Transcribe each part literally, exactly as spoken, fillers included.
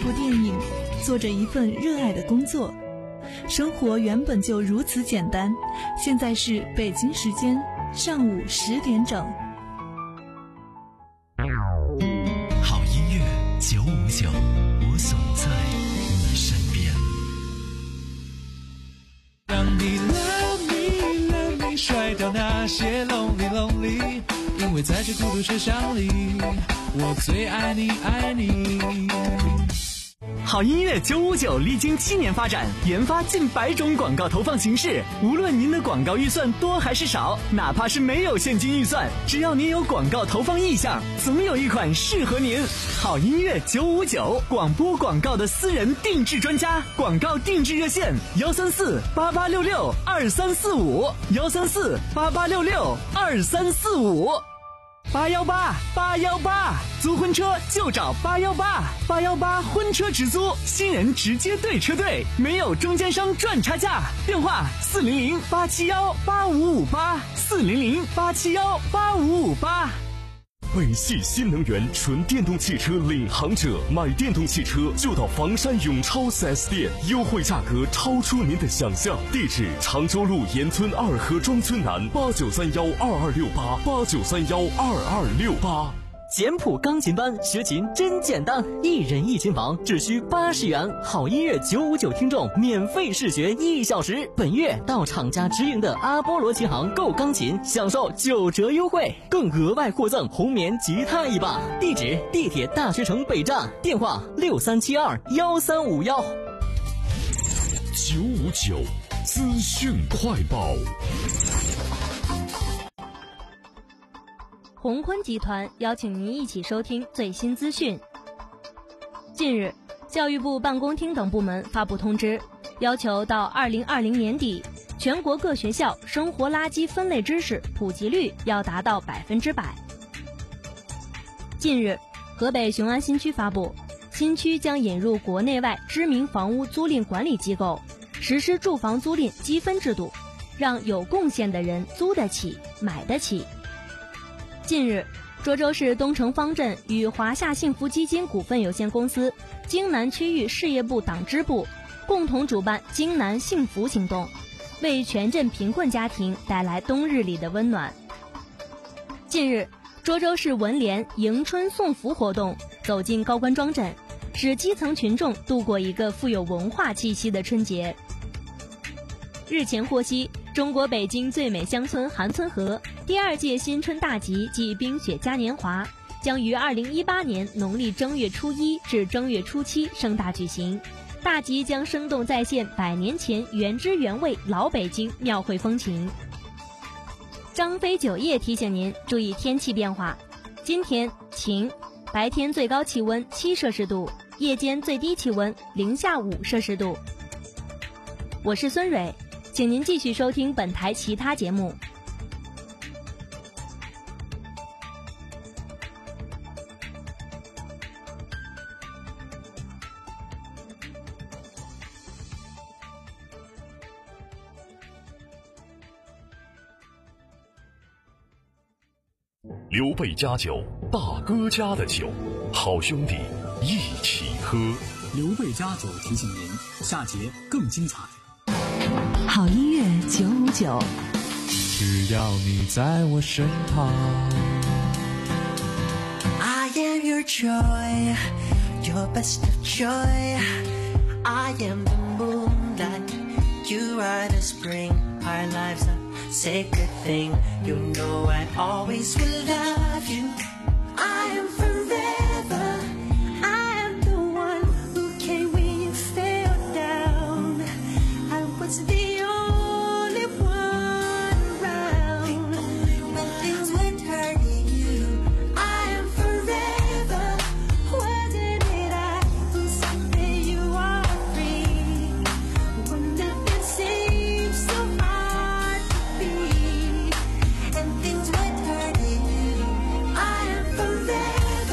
部电影，做着一份热爱的工作。生活原本就如此简单。现在是北京时间上午十点整。 好音乐九五九，我总在你身边。 让你 love me love me， 甩掉那些 lonely lonely， 因为在这孤独车厢里，我最爱你爱你。 好音乐九五九历经七年发展，研发近百种广告投放形式。无论您的广告预算多还是少，哪怕是没有现金预算，只要您有广告投放意向，总有一款适合您。好音乐九五九，广播广告的私人定制专家，广告定制热线：幺三四八八六六二三四五，幺三四八八六六二三四五。八幺八八幺八，租婚车就找八幺八，八幺八婚车直租，新人直接对车队，没有中间商赚差价。电话四零零八七幺八五五八，四零零八七幺八五五八。 北汽新能源纯电动汽车领航者，买电动汽车就到房山永超 四 S 店，优惠价格超出您的想象。地址：常州路沿村二河庄村南，八九三幺二二六八，八九三幺二二六八。 简谱钢琴班学琴真简单，一人一琴房只需八十元，好音乐九五九听众免费试学一小时。本月到厂家直营的阿波罗琴行购钢琴，享受九折优惠，更额外获赠红棉吉他一把。地址：地铁大学城北站，电话六三七二幺三五幺。 九五九资讯快报。 宏坤集团邀请您一起收听最新资讯。近日，教育部办公厅等部门发布通知，要求到二零二零年底，全国各学校生活垃圾分类知识普及率要达到百分之百。近日，河北雄安新区发布，新区将引入国内外知名房屋租赁管理机构，实施住房租赁积分制度，让有贡献的人租得起、买得起。近日，涿州市东城方镇与华夏幸福基金股份有限公司、京南区域事业部党支部共同主办京南幸福行动，为全镇贫困家庭带来冬日里的温暖。近日，涿州市文联迎春送福活动走进高官庄镇，使基层群众度过一个富有文化气息的春节。日前获悉，中国北京最美乡村韩村河第二届新春大集暨冰雪嘉年华将于二零一八年农历正月初一至正月初七盛大举行。大集将生动再现百年前原汁原味老北京庙会风情。张飞酒业提醒您注意天气变化，今天晴，白天最高气温七摄氏度，夜间最低气温零下五摄氏度。我是孙蕊，请您继续收听本台其他节目。 刘备家酒，大哥家的酒，好兄弟一起喝。 刘备家酒提醒您，下节更精彩。 好音乐九五九， 只要你在我身旁。 I am your joy, your best of joy. I am the moonlight, you are the spring. Our lives are sacred thing. You know I always will love you. I am forever. I am the one who came when you fell down. I was the only one around when things went hurting you. I am forever. Wasn't it I who someday you are free? When nothing seems so hard to be, and things went hurting you. I am forever.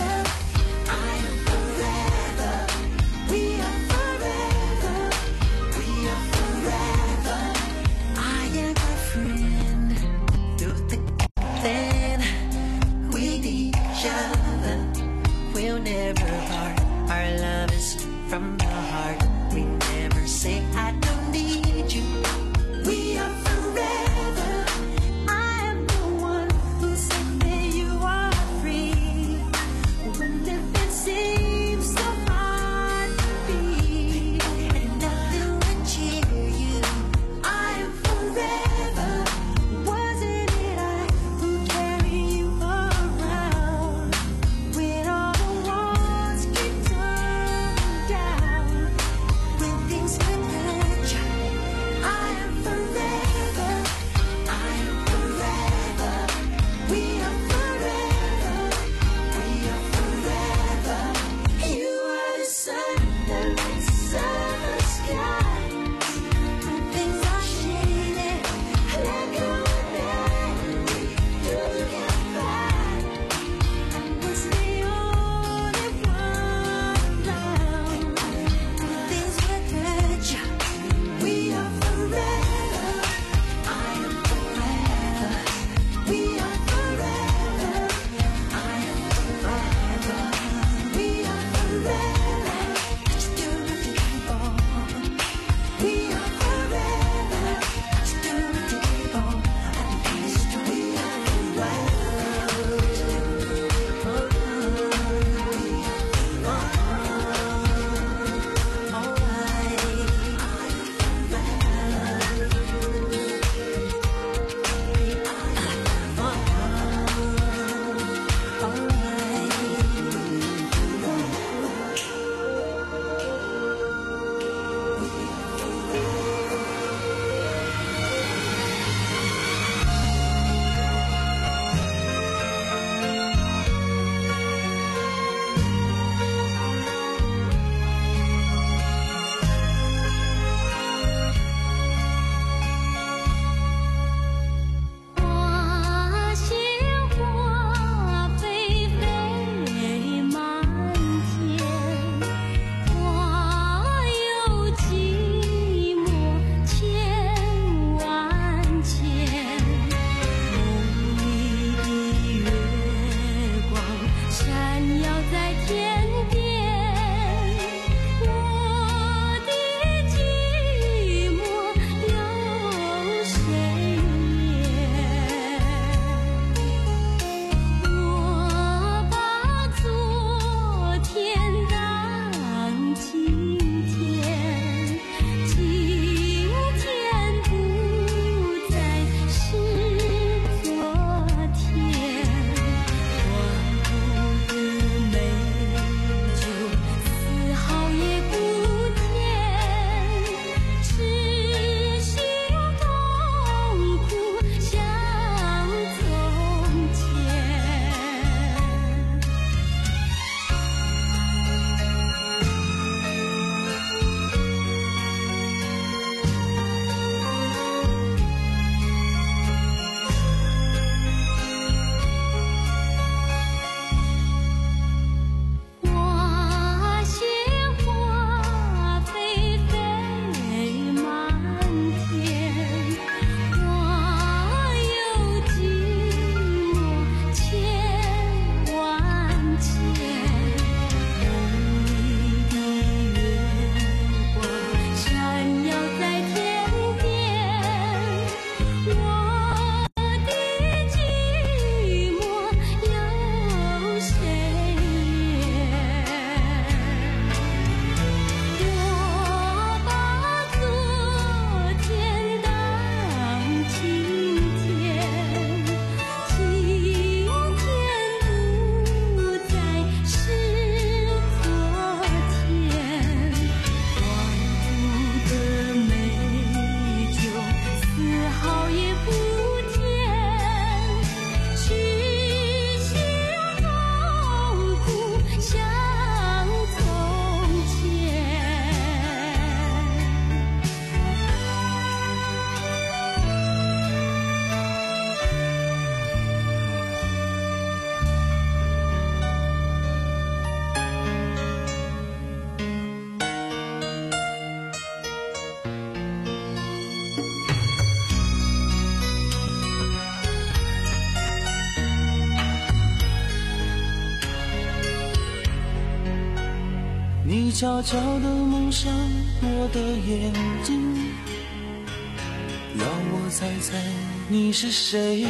你悄悄地蒙上我的眼睛，要我猜猜你是谁。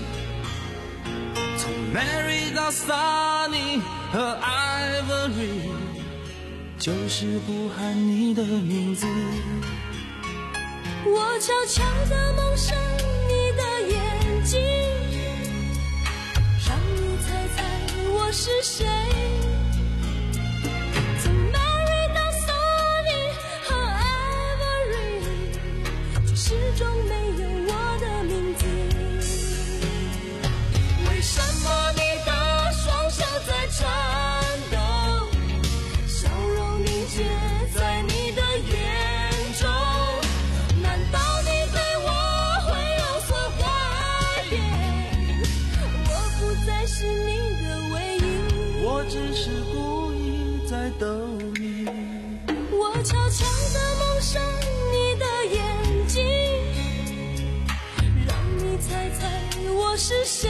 从 Mary 到 Sunny 和 Ivory， 就是不喊你的名字。 我悄悄地蒙上你的眼睛，让你猜猜我是谁。从 Mary 到 Sunny 和 Ivory， 却始终没有我的名字。为什么你的双手在颤抖，笑容凝结在你的眼中？难道你对我会有所改变？我不再是你的唯一， 我只是故意在逗你。 我悄悄地蒙上你的眼睛，让你猜猜我是谁。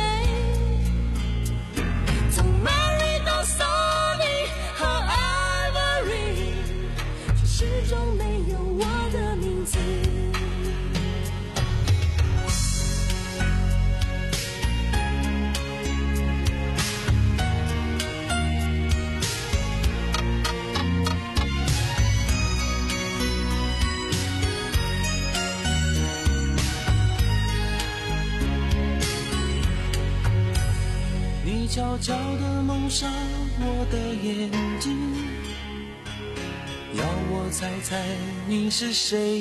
从 Mary 到 Sunny 和 Ivory， 却始终没有我的名字。 你悄悄地蒙上我的眼睛，要我猜猜你是谁。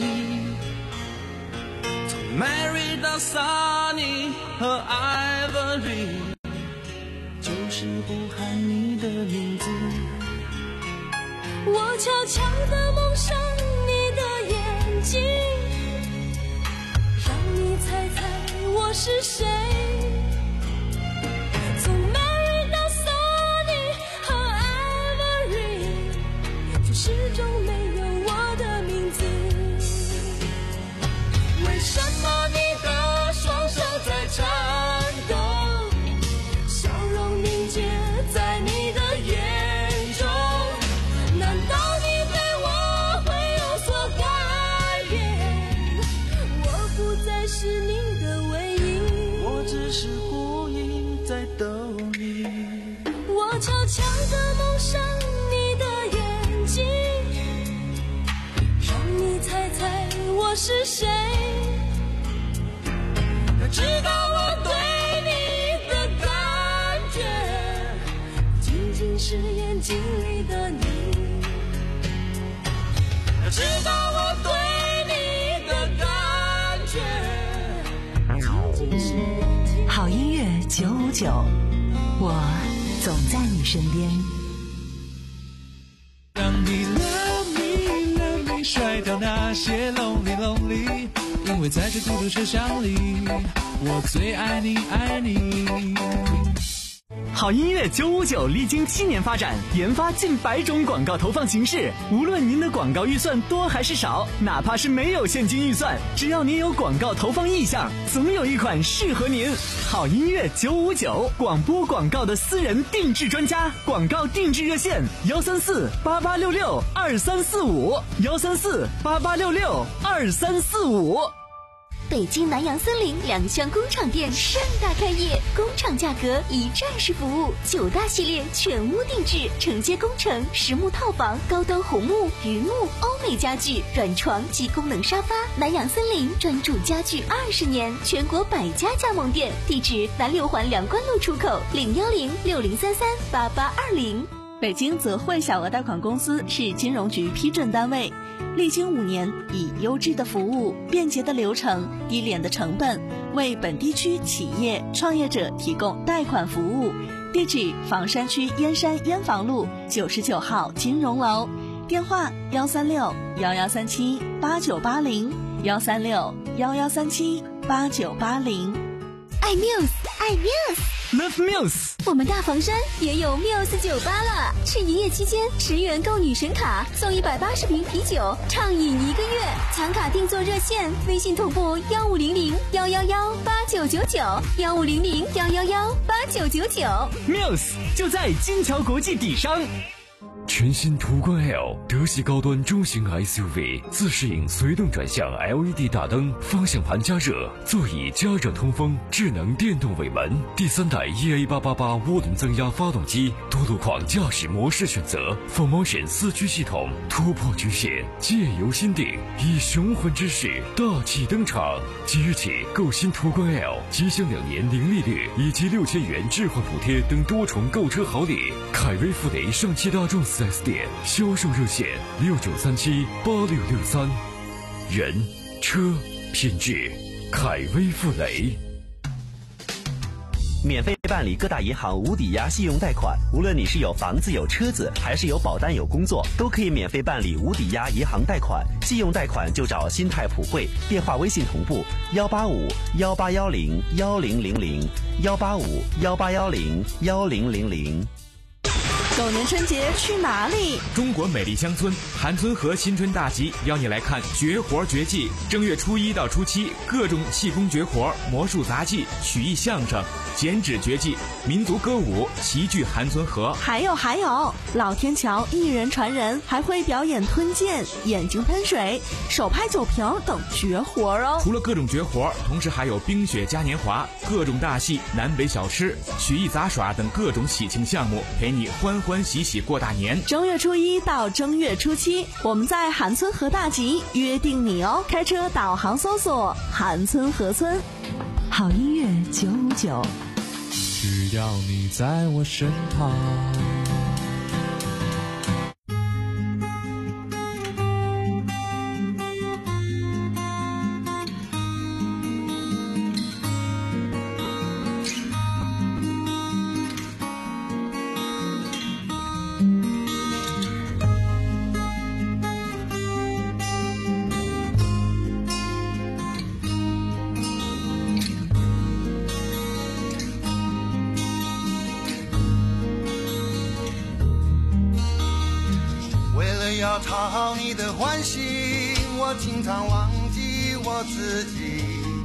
从 Mary 到 Sunny 和 Ivory， 就是不喊你的名字。 我悄悄地蒙上你的眼睛，让你猜猜我是谁。从 Mary 到 Sunny 和 Ivory， 却始终没有我的名字。为什么你的双手在颤抖，笑容凝结在你的眼中？难道你对我会有所改变？我不再是你的唯一， 我只是故意在逗你。 我悄悄地蒙上你的眼睛，让你猜猜我是谁。要知道我对你的感觉，仅仅是眼睛里的你。要知道我对你的感觉，仅仅是眼睛里的你。 好音乐九五九，我总在你身边。 让你 love me love me 甩掉那些 lonely lonely， 因为在这孤独车厢里，我最爱你爱你。 好音乐九五九历经七年发展，研发近百种广告投放形式。无论您的广告预算多还是少，哪怕是没有现金预算，只要您有广告投放意向，总有一款适合您。好音乐九五九，广播广告的私人定制专家，广告定制热线幺三四八八六六二三四五幺三四八八六六二三四五。 北京南洋森林两厢工厂店盛大开业，工厂价格一站式服务，九大系列全屋定制，承接工程、实木套房、高端红木、榆木、欧美家具、软床及功能沙发。南洋森林专注家具二十年，全国百家加盟店，地址南六环梁关路出口，零幺零六零三三八八二零。 北京泽汇小额贷款公司是金融局批准单位，历经五年，以优质的服务、便捷的流程、低廉的成本，为本地区企业创业者提供贷款服务。地址：房山区燕山燕房路九十九号金融楼，电话：幺三六幺幺三七八九八零幺三六幺幺三七八九八零。 爱 Muse， 爱 Muse。Love Muse， 我们大房山也有 Muse 酒吧了，是营业期间十元购女神卡送一百八十瓶啤酒，畅饮一个月。抢卡定做热线，微信同步幺五零零幺幺幺八九九九幺五零零幺幺幺八九九九。 Muse 就在金桥国际底商。 全新途观 L 德系高端中型 S U V， 自适应随动转向 L E D 大灯，方向盘加热，座椅加热通风，智能电动尾门，第三代 E A 八八八涡轮增压发动机，多路况驾驶模式选择 ，four motion 四驱系统，突破局限，借由心定，以雄浑之势大气登场。即日起购新途观 L， 即享两年零利率以及六千元置换补贴等多重购车好礼。凯威富雷上汽大众 四 S 店销售热线六九三七八六六三。人车品质，凯威富雷。 免费办理各大银行无抵押信用贷款，无论你是有房子有车子，还是有保单有工作，都可以免费办理无抵押银行贷款。信用贷款就找新泰普惠，电话微信同步幺八五幺八幺零幺零零零幺八五幺八幺零幺零零零。 狗年春节去哪里？ 中国美丽乡村韩村河新春大集邀你来看绝活绝技。正月初一到初七，各种气功绝活、魔术杂技、曲艺相声、剪纸绝技、民族歌舞齐聚韩村河。 还有还有，老天桥一人传人，还会表演吞剑、眼睛喷水、手拍酒瓶等绝活哦。 除了各种绝活，同时还有冰雪嘉年华、各种大戏、南北小吃、曲艺杂耍等各种喜庆项目，陪你欢欢喜喜过大年。 正月初一到正月初七，我们在韩村河大集约定你哦。开车导航搜索韩村河村。 好音乐九五九， 只要你在我身旁。 要讨好你的欢心，我经常忘记我自己。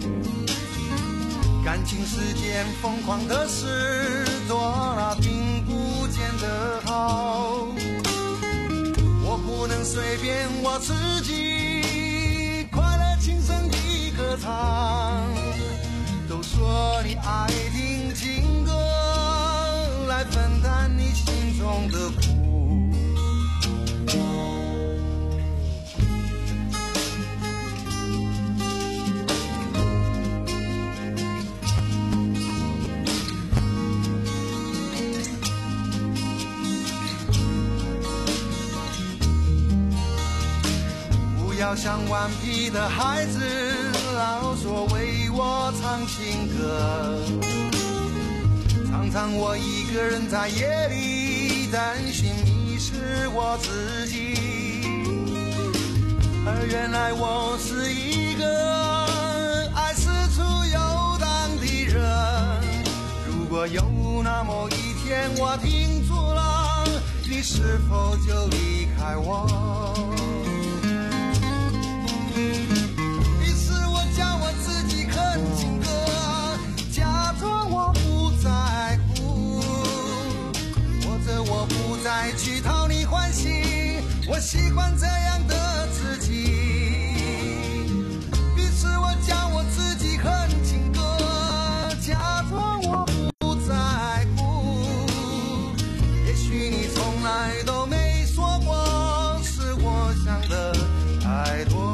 感情世间疯狂的事多了，并不见得好。我不能随便我自己，快乐轻声地歌唱。都说你爱听情歌，来分担你心中的苦。不要像顽皮的孩子，老说为我唱情歌。常常我一个人在夜里担心迷失我自己，而原来我是一个爱四处游荡的人。如果有那么一天我停住了，你是否就离开我？于是我叫我自己哼情歌，假装我不在乎，或者我不再去讨你欢喜，我喜欢这样的自己。于是我叫我自己哼情歌，假装我不在乎，也许你从来都没说过，是我想的太多。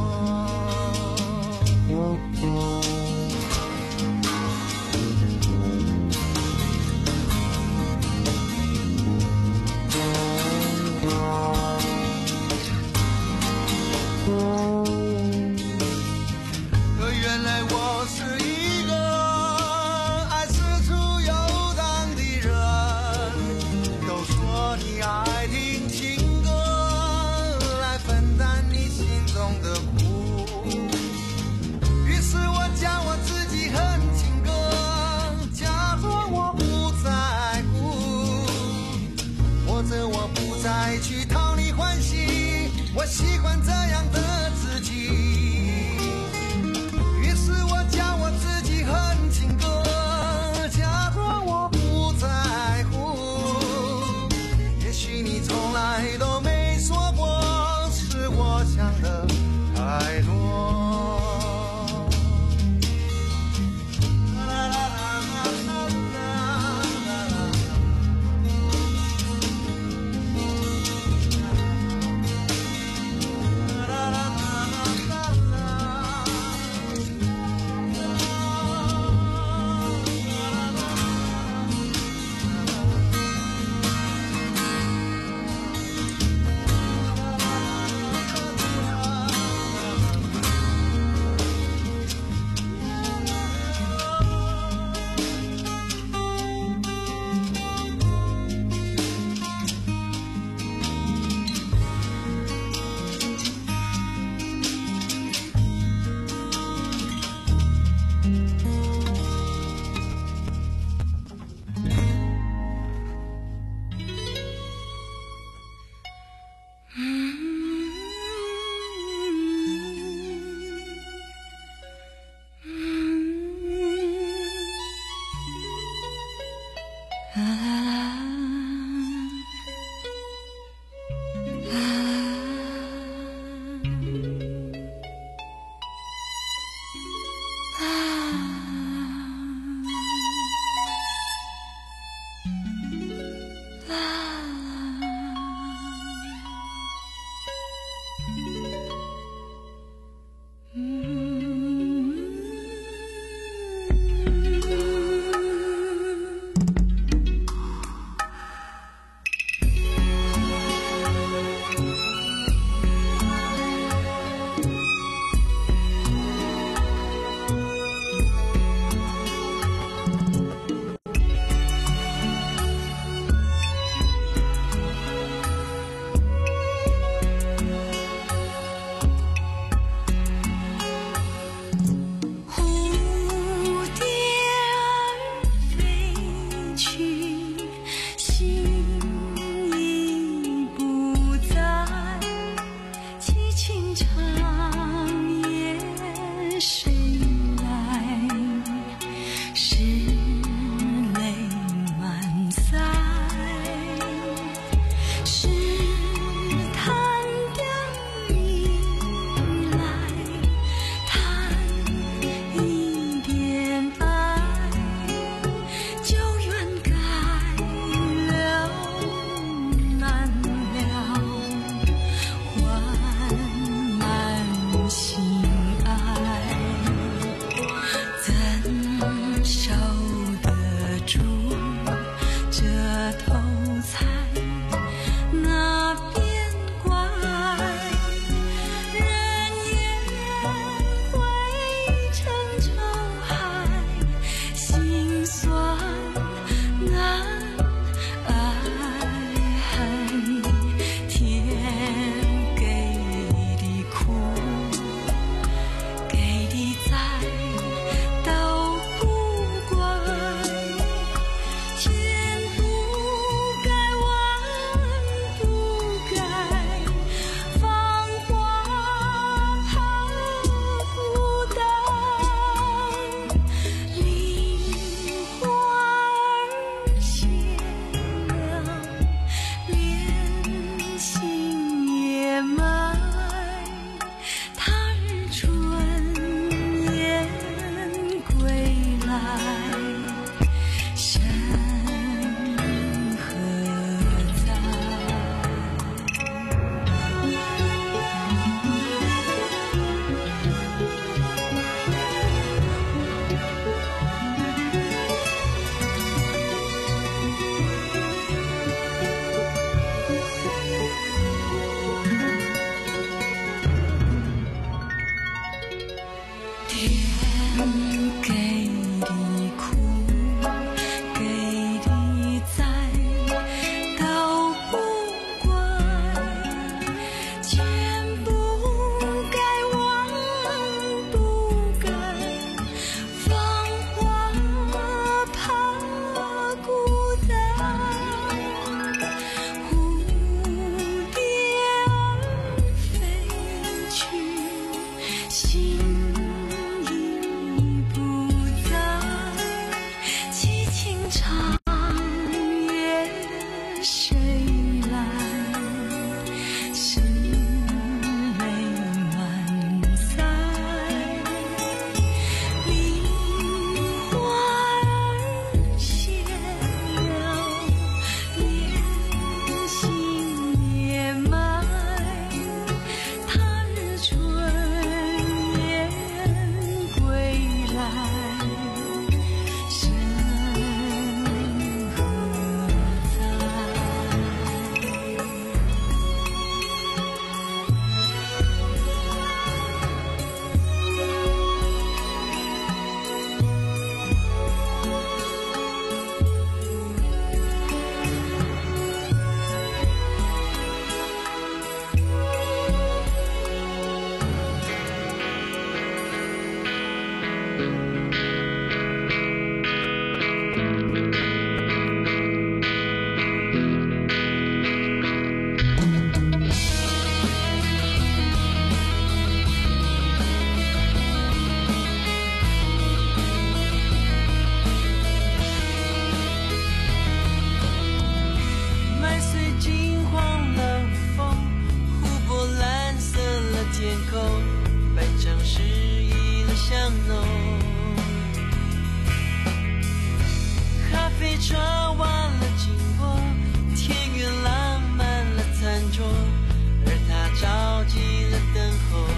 转弯了经过，田园浪漫了餐桌，而他着急了等候。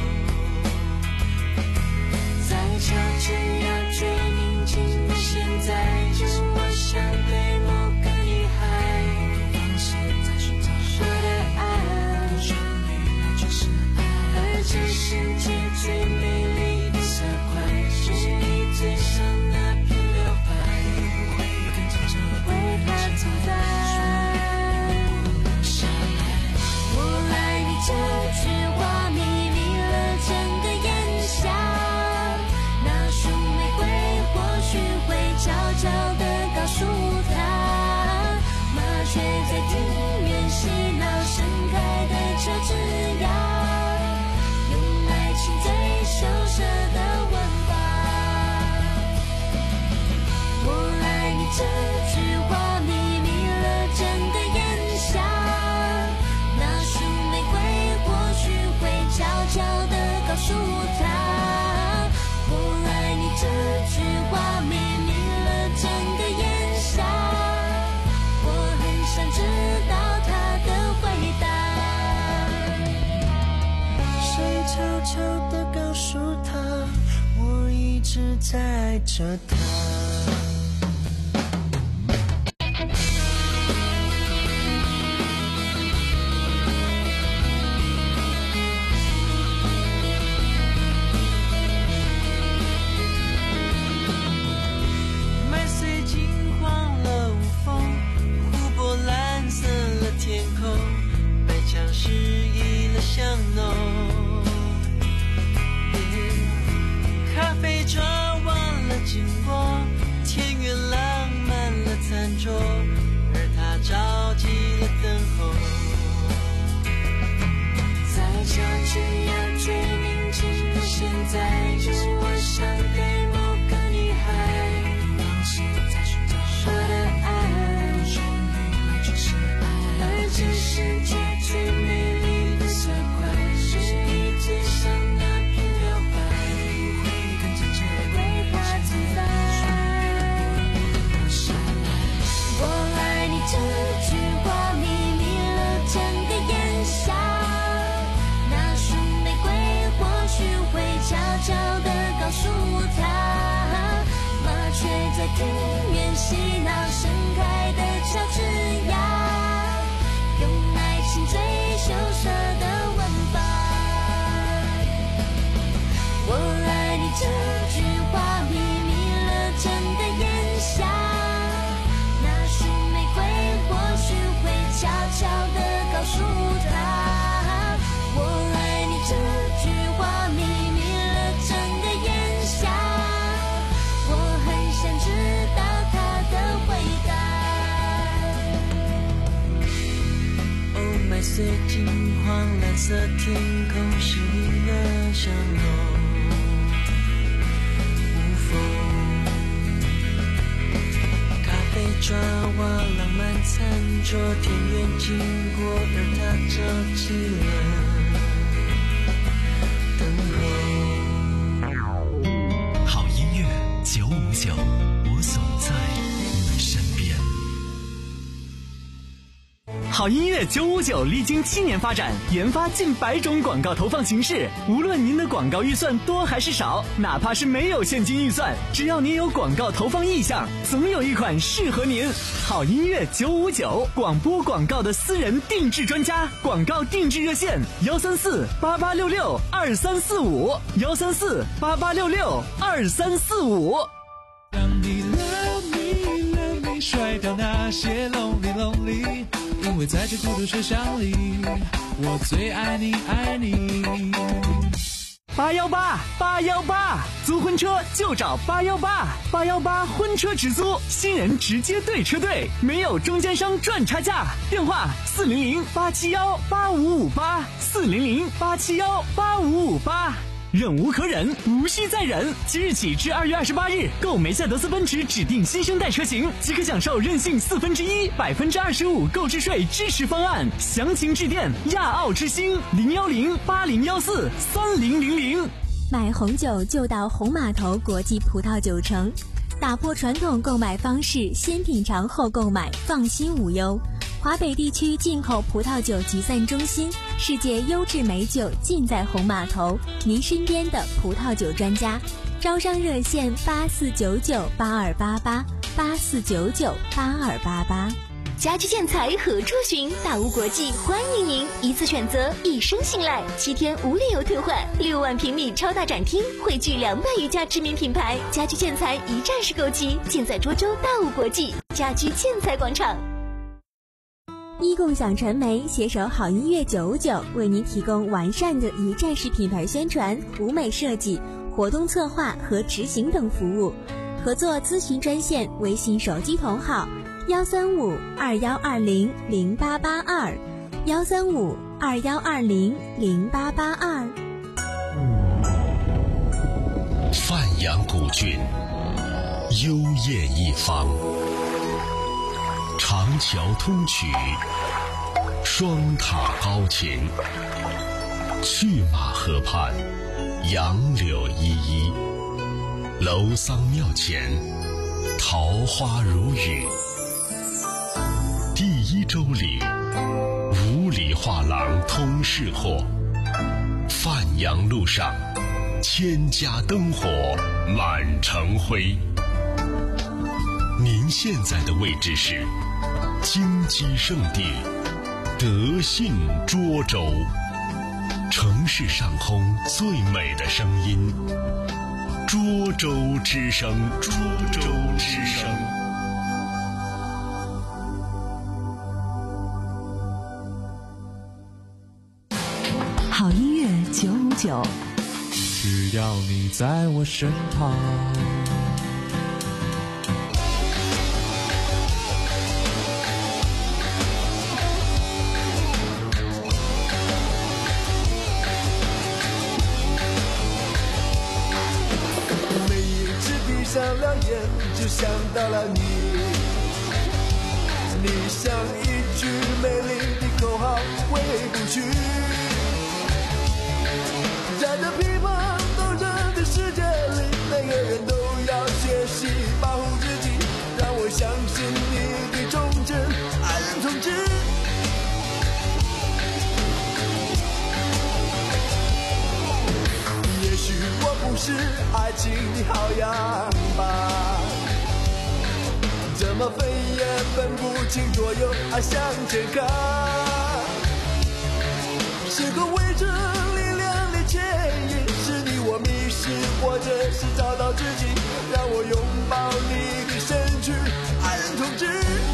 在悄着要追宁静的现在，就我想对某个女孩，方式在寻找说的爱，旋律那就是爱，而这世界最美丽的色块，是你嘴上那片刘海，不会跟着这为他承载。我爱你这句话秘密了整个炎夏，那束玫瑰或许会悄悄地告诉他，麻雀在庭院嬉闹盛开的秋枝桠，用爱情最羞涩的吻法。我爱你这句话秘密了整个炎夏，那束玫瑰或许会悄悄地告诉他，我爱你这句话秘密了整个炎夏，我很想知道他的回答。 谁悄悄地告诉他，我一直在这他。麦穗金黄了无风，湖泊蓝色了天空，白墙诗意了香浓。咖啡转弯了经过，田园浪漫了餐桌，而他着急了等候。 在悄着要追宁静的现在，就我想对某个女孩，方式在寻找说的爱，旋律那就是爱，而这世界最美丽的色块，是你嘴上那片刘海，不会跟着这为他承载。我爱你这句话秘密了整个炎夏，那束玫瑰或许会悄悄地告诉他，麻雀在庭院嬉闹盛开的乔治亚，用爱情最羞涩的吻法。我爱你这句话秘密了整个炎夏，那束玫瑰或许会悄悄地告诉他，我爱你这句话秘密了整个炎夏，我很想知道他的回答。 哦，麦穗金黄蓝色天空，是你的香浓。无风，咖啡转弯浪漫餐桌，田园经过，而他着急了等候。 好音乐九五九，我总在你们身边。 好音乐九五九历经七年发展，研发近百种广告投放形式。无论您的广告预算多还是少，哪怕是没有现金预算，只要您有广告投放意向，总有一款适合您。好音乐九五九，广播广告的私人定制专家，广告定制热线：幺三四八八六六二三四五，幺三四八八六六二三四五。 让你 love me love me 甩掉那些 lonely lonely， 因为在这孤独车厢里，我最爱你爱你。 八幺八八幺八，租婚车就找八幺八，八幺八婚车直租，新人直接对车队，没有中间商赚差价。电话四零零八七幺八五五八，四零零八七幺八五五八。忍无可忍，无需再忍。即日起至二月二十八日，购梅赛德斯奔驰指定新生代车型，即可享受任性四分之一、百分之二十五购置税支持方案。详情致电亚奥之星零幺零八零幺四三零零零。 买红酒就到红码头国际葡萄酒城。 打破传统购买方式，先品尝后购买，放心无忧。华北地区进口葡萄酒集散中心，世界优质美酒尽在红码头，您身边的葡萄酒专家。招商热线八四九九八二八八八四九九八二八八。家居建材何处寻？大屋国际欢迎您，一次选择，一生信赖，七天无理由退换，六万平米超大展厅，汇聚两百余家知名品牌，家居建材一站式购齐，尽在涿州大屋国际家居建材广场。一共享传媒携手好音乐九五九，为您提供完善的一站式品牌宣传、舞美设计、活动策划和执行等服务。合作咨询专线：微信手机同号。幺三五二幺二零零八八二，幺三五二幺二零零八八二。 范阳古郡，幽艳一方，长桥通衢，双塔高擎，去马河畔，杨柳依依，楼桑庙前，桃花如雨。第一周里，五里画廊通市货，范阳路上，千家灯火满城辉。您现在的位置是金鸡圣地德信涿州，城市上空最美的声音，涿州之声，涿州之声。 好音乐九五九， 只要你在我身旁。 每一次闭上了眼，就想到了你。你像一句美丽的口号，回不去。在这乒乓斗争的世界里，每个人都要学习保护自己。让我相信你的忠贞，爱人同志。也许我不是爱情的好样吧，怎么分也分不清左右，爱向前看，是个围着力量的牵引，是你我迷失，或者是找到自己，让我拥抱你的身躯，爱人同志。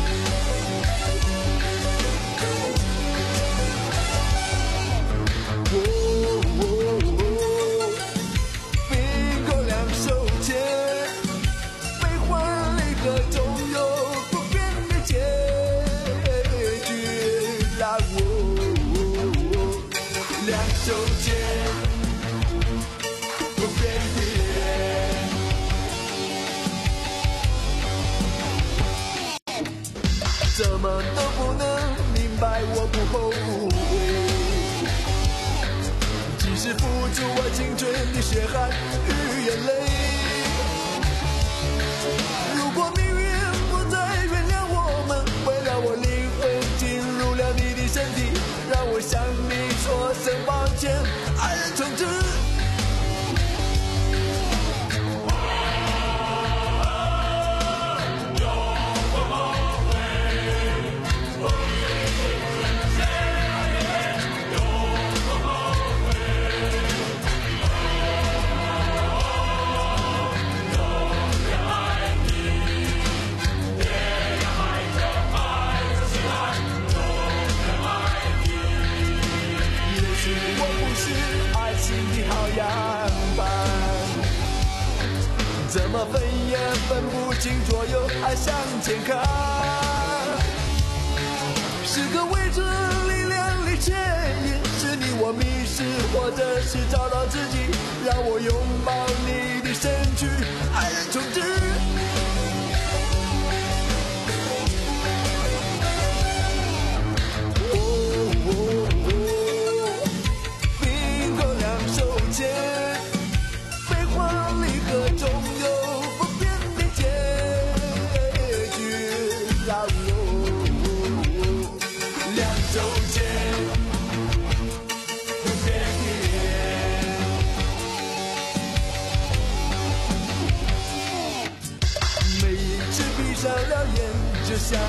哦哦哦，冰口两手牵，悲欢离合总有不变的结局。让我两手牵，不变的，怎么都不能明白我不后悔。即使付出我青春的血汗与眼泪，如果命运不再原谅我们，会让我灵魂进入了你的身体，让我向你说声抱歉，爱人同志。怎么分也分不清左右，爱向前看，是个围着力量的牵引，是你我迷失，或者是找到自己，让我拥抱你的身躯，爱人同志。哦哦哦，冰口两手牵，悲欢离合总有不变的结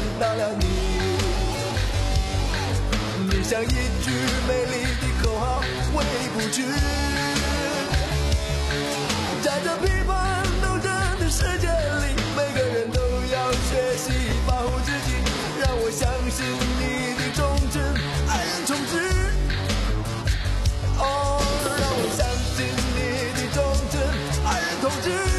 到了你。你像一句美丽的口号，回不去。在这平凡斗争的世界里，每个人都要学习保护自己。让我相信你的忠贞，爱人从之。哦，让我相信你的忠贞，爱人同志。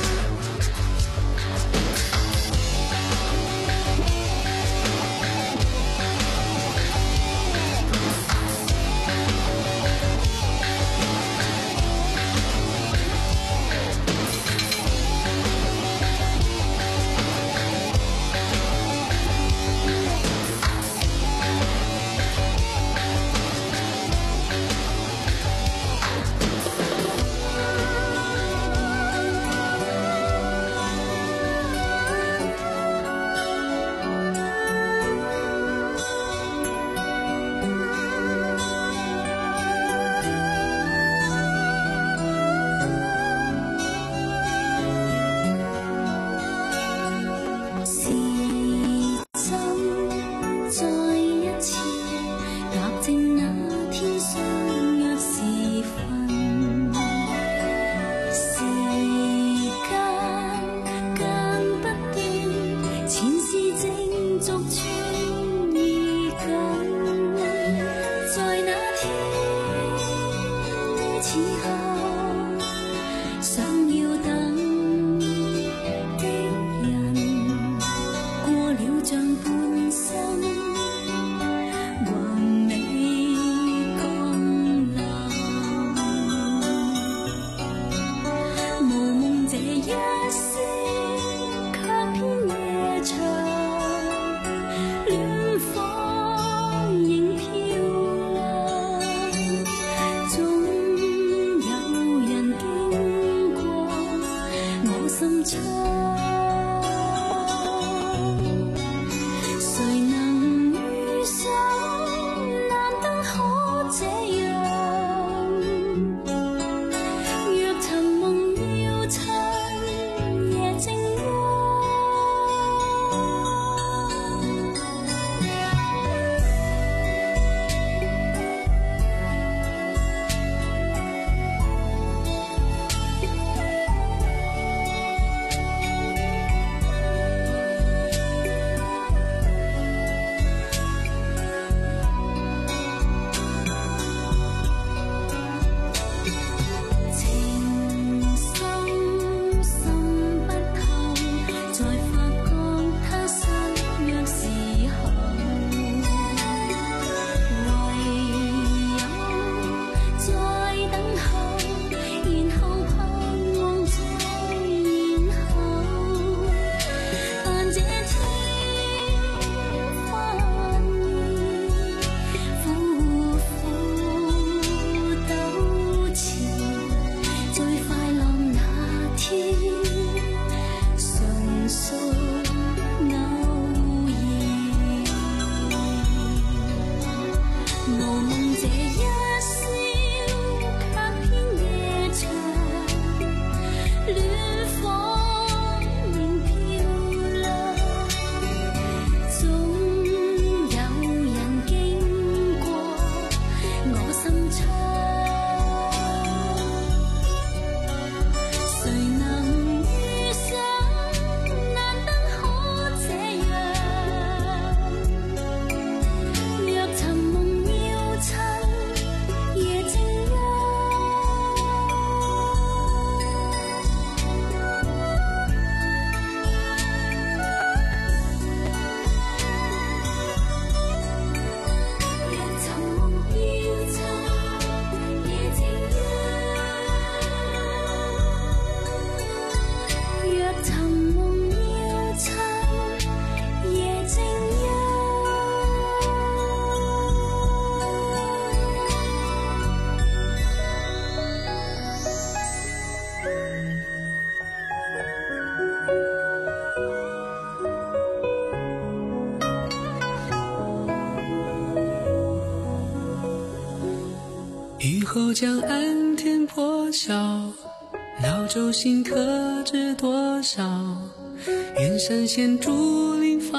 以后将暗天破晓，老舟新可知多少？远山现竹林芳草。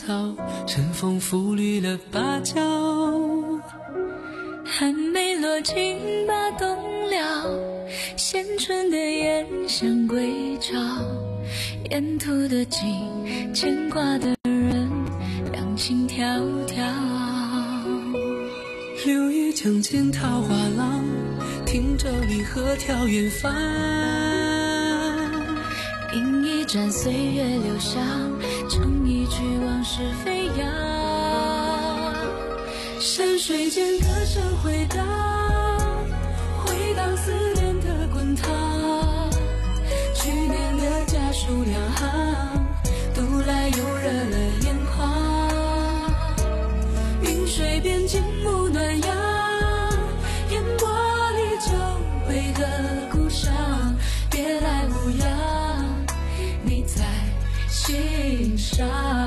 草，晨风拂绿了芭蕉。 还没落尽把冬了，衔春的燕想归巢。沿途的景，牵挂的人，两情迢迢。 柳叶江间桃花浪，听舟离合眺远方。 饮一盏岁月留香，唱一曲往事飞扬。 山水间歌声回荡，回荡思念的滚烫。去年的家书两行，读来又热了眼眶。云水边静沐暖阳，烟波里久违的故乡。别来无恙，你在心上。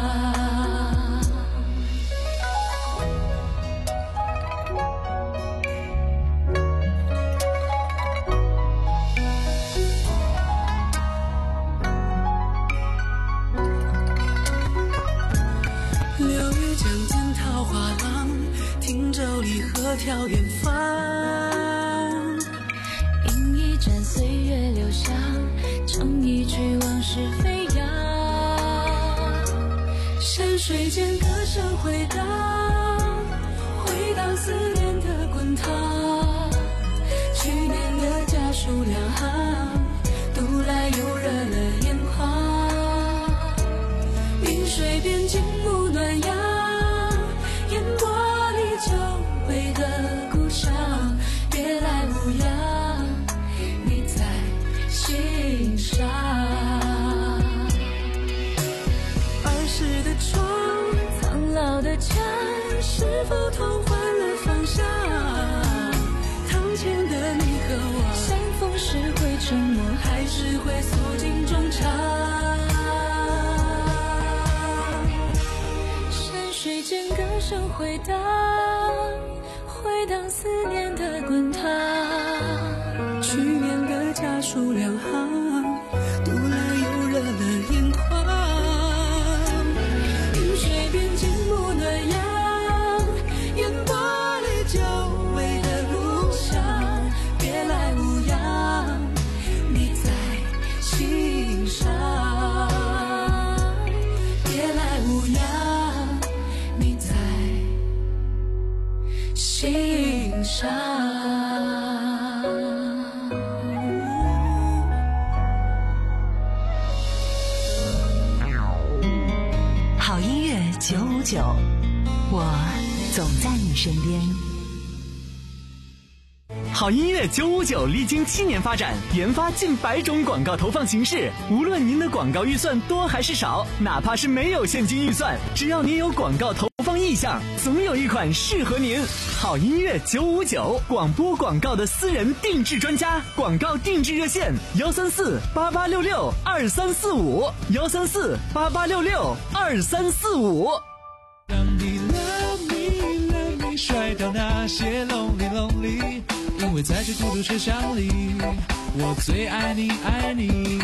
眺远方， 饮一盏岁月留香，唱一曲往事飞扬。 山水间歌声回荡，回荡思念的滚烫。去年的家书两行，读来又热了眼眶。云水边静沐暖阳，烟波里久违的故乡。别来无恙，你在心上。儿时的窗， 苍老的墙， 是否同换了方向？堂前的你和我， 相逢时会沉默， 还是会诉尽衷肠？ 山水间歌声回荡，回荡思念的滚烫。 去年的家书两行，读来又热了眼眶。云水边静沐暖阳，烟波里久违的故乡。别来无恙，你在心上。别来无恙，你在心上。 好音乐九五九，我总在你身边。 好音乐九五九历经七年发展，研发近百种广告投放形式。无论您的广告预算多还是少，哪怕是没有现金预算，只要您有广告投放意向，总有一款适合您。好音乐九五九，广播广告的私人定制专家，广告定制热线幺三四八八六六二三四五幺三四八八六六二三四五。 让你 love me love me 甩掉那些 lonely lonely， 因为在这孤独车厢里，我最爱你爱你。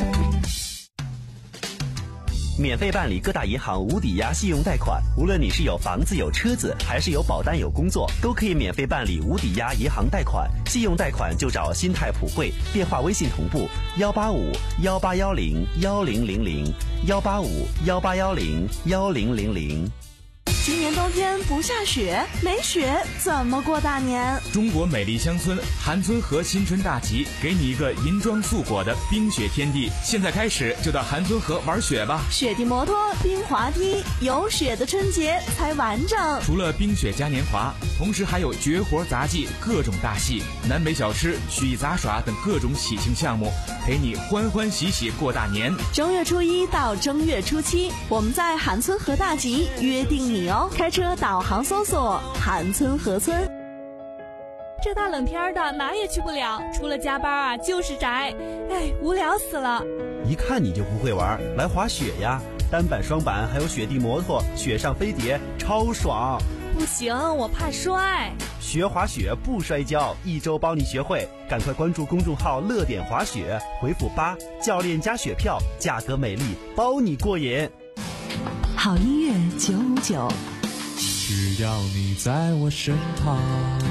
免费办理各大银行无抵押信用贷款，无论你是有房子有车子，还是有保单有工作，都可以免费办理无抵押银行贷款。信用贷款就找新泰普惠，电话微信同步幺八五幺八幺零幺零零零幺八五幺八幺零幺零零零。 今年冬天不下雪，没雪怎么过大年？ 中国美丽乡村韩村河新春大集，给你一个银装素裹的冰雪天地。现在开始就到韩村河玩雪吧！ 雪地摩托、冰滑梯，有雪的春节才完整。 除了冰雪嘉年华，同时还有绝活杂技、各种大戏、南北小吃、曲艺杂耍等各种喜庆项目，陪你欢欢喜喜过大年。 正月初一到正月初七，我们在韩村河大集约定你哦。开车导航搜索韩村河村。 这大冷天的哪也去不了，除了加班啊就是宅，哎，无聊死了。 一看你就不会玩，来滑雪呀，单板双板还有雪地摩托，雪上飞碟超爽。 不行，我怕摔。 学滑雪不摔跤，一周帮你学会，赶快关注公众号乐点滑雪，回复八教练加雪票，价格美丽，包你过瘾。 好音乐九五九， 只要你在我身旁。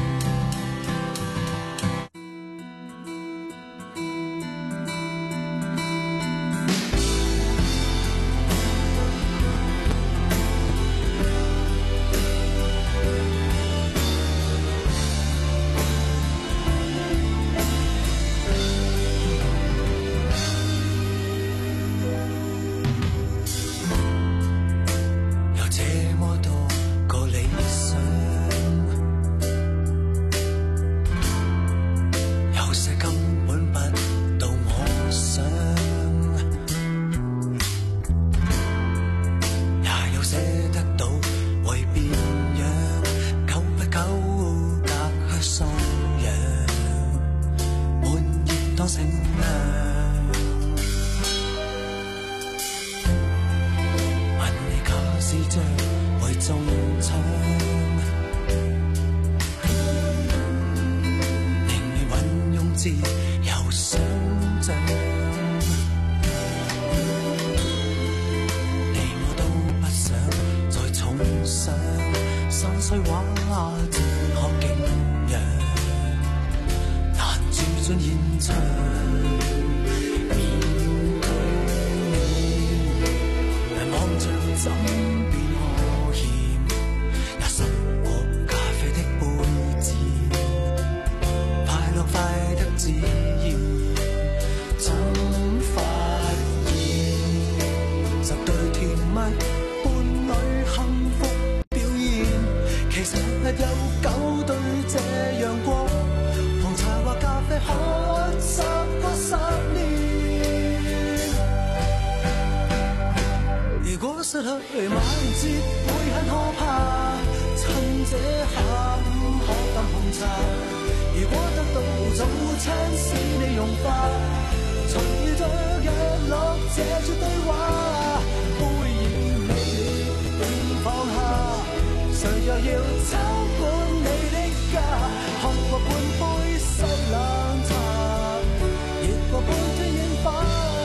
失去晚節會很可怕，趁這下午喝啖紅茶。如果得到早餐使你融化，隨着日落這絕對話，杯已未便放下，誰又要參觀你的家？喝過半杯西冷茶，熱過半天櫻花。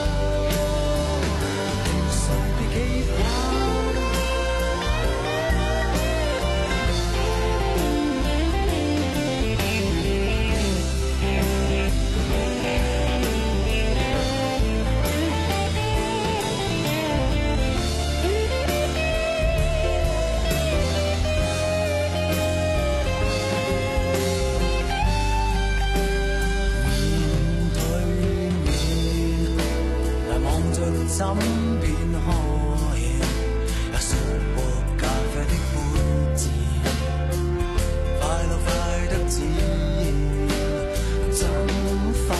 枕邊開，也數過咖啡的杯子，快樂快得自然，怎發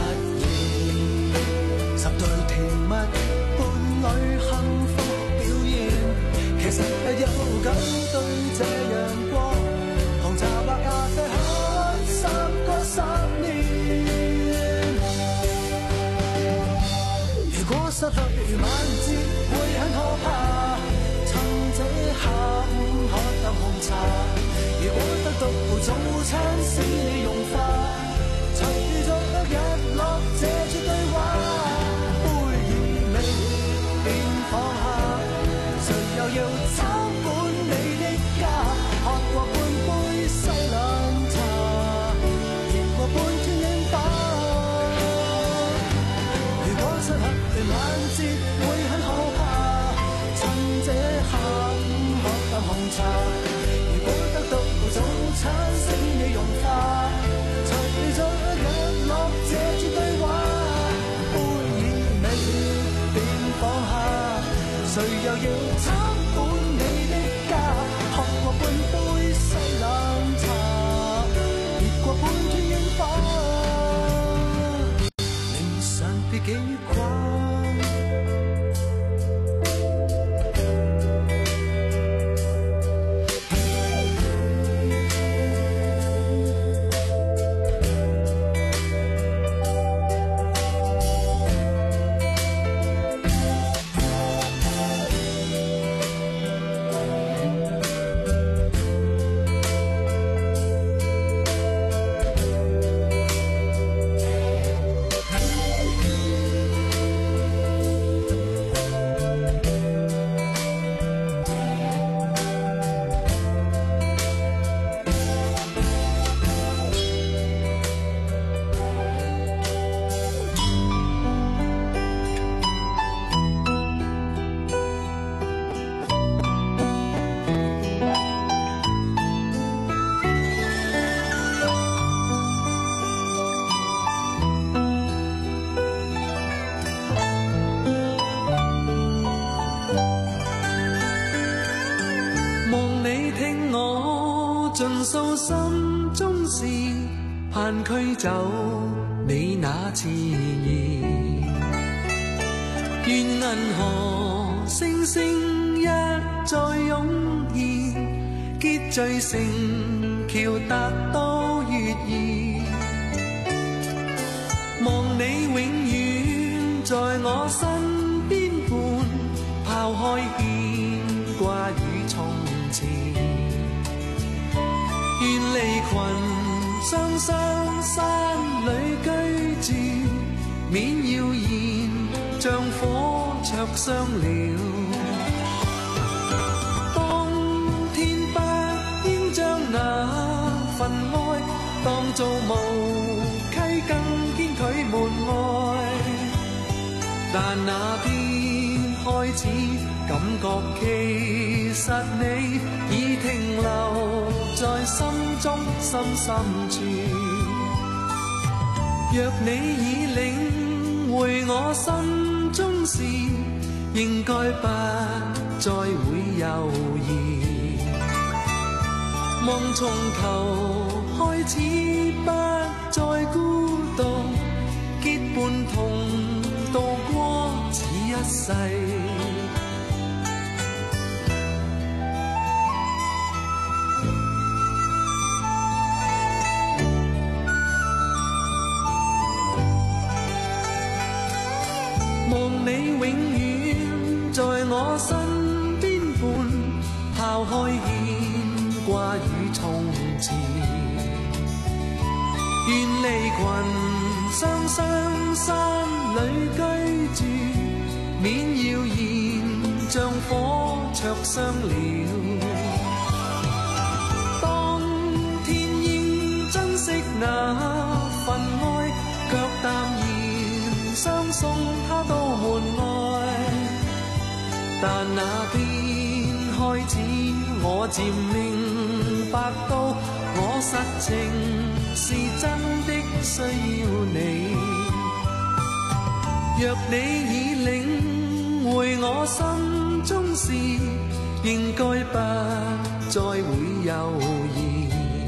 現十對甜蜜伴侶幸福表現，其實係有九對這樣過，紅茶或咖啡喝十個十年。如果失去晚節會很可怕，趁這下午喝啖紅茶。如果得到早餐使你融化，隨着日落這絕對話，杯已未便放下，誰又要參觀你的家？喝過半杯西冷茶，熱過半天櫻花。如果失去晚節會很可怕，趁這下午喝啖紅茶。如果得到早餐使你融化，隨着日落這絕對話，杯已未便放下，誰又要參觀你的家？喝過半杯西冷茶，熱過半天櫻花。凌晨別記掛。 你聽我盡訴心中事，盼驅走你那遲疑。願銀河星星一再湧現，結聚成橋達到月兒。望你永遠在我身邊伴，拋開牽掛與從前。願離群雙雙山裏居住，免謠言像火灼傷了。當天不應將那份愛當做無稽，更堅拒門外。但那天開始感覺其實你已停留在心中深深處。若你已領會我心中事，應該不再會猶豫。望從頭開始不再孤獨，結伴同渡過此一世。望你永遠在我身邊伴，拋開牽掛與從前。願離群雙雙山裏居住，免謠言像火灼傷了。當天應珍惜那份愛，卻淡然相送他到門外。但那天開始我漸明白到，我實情是真的需要你。若你已領會我心中事，應該不再會猶豫。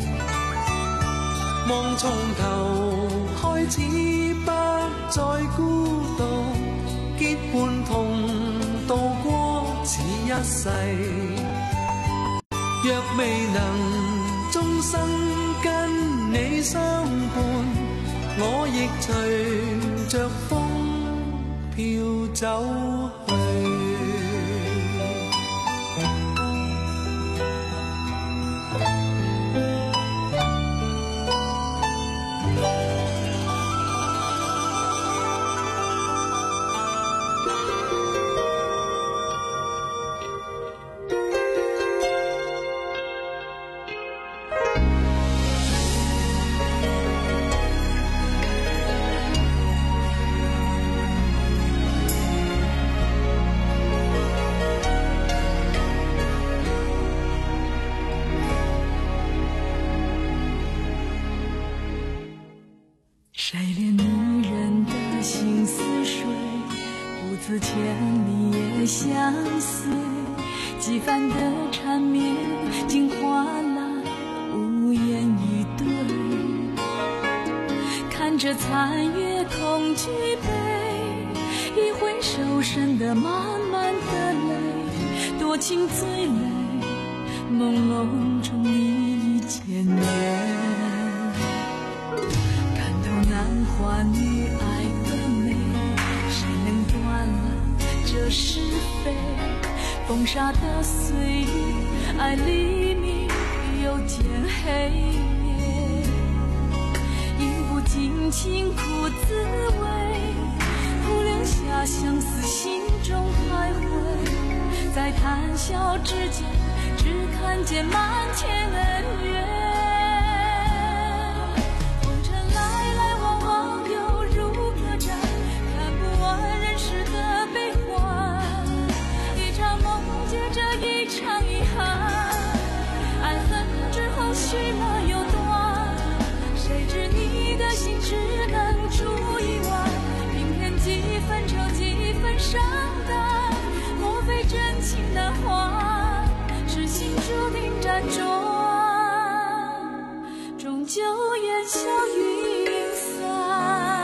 望從頭開始不再孤獨，結伴同渡過此一世。若未能終生跟你相伴，我亦隨着風飄走去。 晒脸女人的心似水，不辞千里也相随。几番的缠绵，竟换来无言以对。看着残月空举杯，一回首深得满满的泪，多情醉泪，朦胧中你已千年。男欢女爱的美，谁能断了这是非？风沙的岁月，爱黎明又见黑夜，饮不尽清苦滋味，徒留下相思心中徘徊。在谈笑之间，只看见满天恩怨。去了又断，谁知你的心只能住一晚，平添几分愁几分伤感，莫非真情难还，痴心注定婉转，终究烟消云散。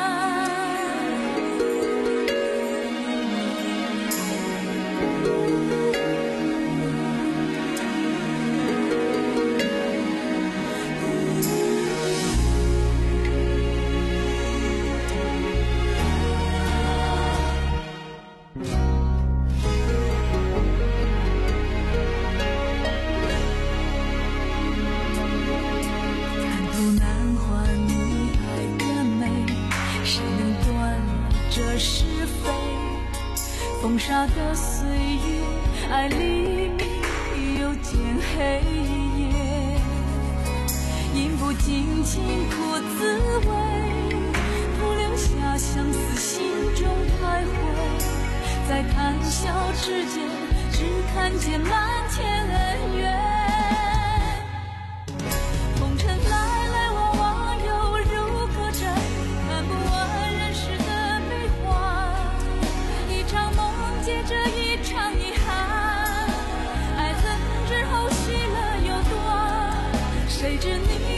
风沙的岁月，爱黎明又见黑夜，饮不尽辛苦滋味，徒留下相思心中徘徊，在谈笑之间，只看见满天恩怨。红尘来来往往，犹如歌阵，看不完人世的悲欢。一场梦接着一场遗憾，爱恨之后续了又断，谁知你